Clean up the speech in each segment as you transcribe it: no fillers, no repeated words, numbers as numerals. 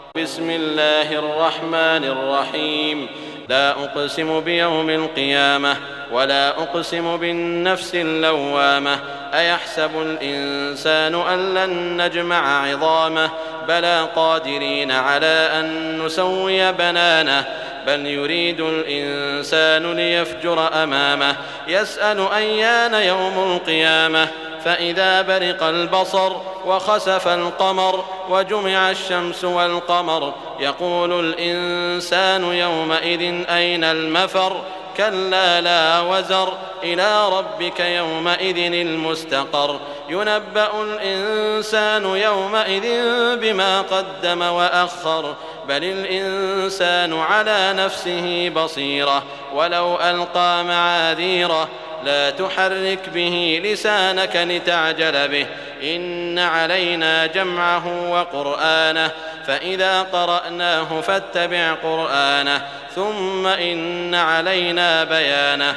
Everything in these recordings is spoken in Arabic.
بسم الله الرحمن الرحيم. لا أقسم بيوم القيامة ولا أقسم بالنفس اللوامة أيحسب الإنسان أن لن نجمع عظامه بلى قادرين على أن نسوي بنانه بل يريد الإنسان ليفجر أمامه يسأل أيان يوم القيامة فإذا برق البصر وخسف القمر وجمع الشمس والقمر يقول الإنسان يومئذ أين المفر كلا لا وزر إلى ربك يومئذ المستقر ينبأ الإنسان يومئذ بما قدم وأخر بل الإنسان على نفسه بصيرة ولو ألقى معاذيره لا تحرك به لسانك لتعجل به إن علينا جمعه وقرآنه فإذا قرأناه فاتبع قرآنه ثم إن علينا بيانه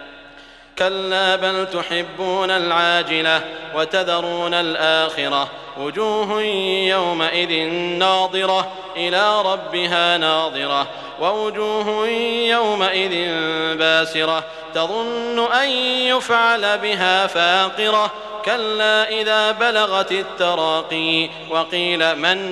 كلا بل تحبون العاجلة وتذرون الآخرة وجوه يومئذ ناظرة إلى ربها ناظرة ووجوه يومئذ باسرة تظن أن يفعل بها فاقرة كلا إذا بلغت التراقي وقيل من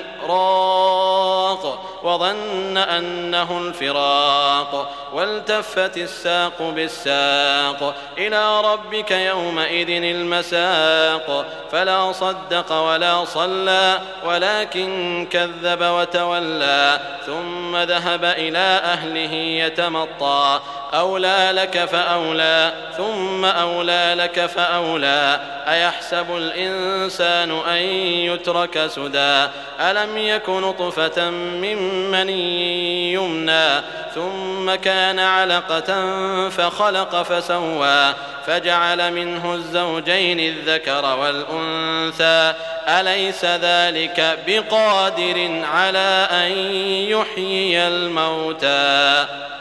راق وظن أنه الفراق والتفت الساق بالساق إلى ربك يومئذ المساق فلا صدق ولا صلى ولكن كذب وتولى ثم ذهب إلى أهله يتمطى أولى لك فأولى ثم أولى لك فأولى أيحسب الإنسان أن يترك سدى ألم يك نطفة من مني يمنى ثم كان علقة فخلق فسوى فجعل منه الزوجين الذكر والأنثى أليس ذلك بقادر على أن يحيي الموتى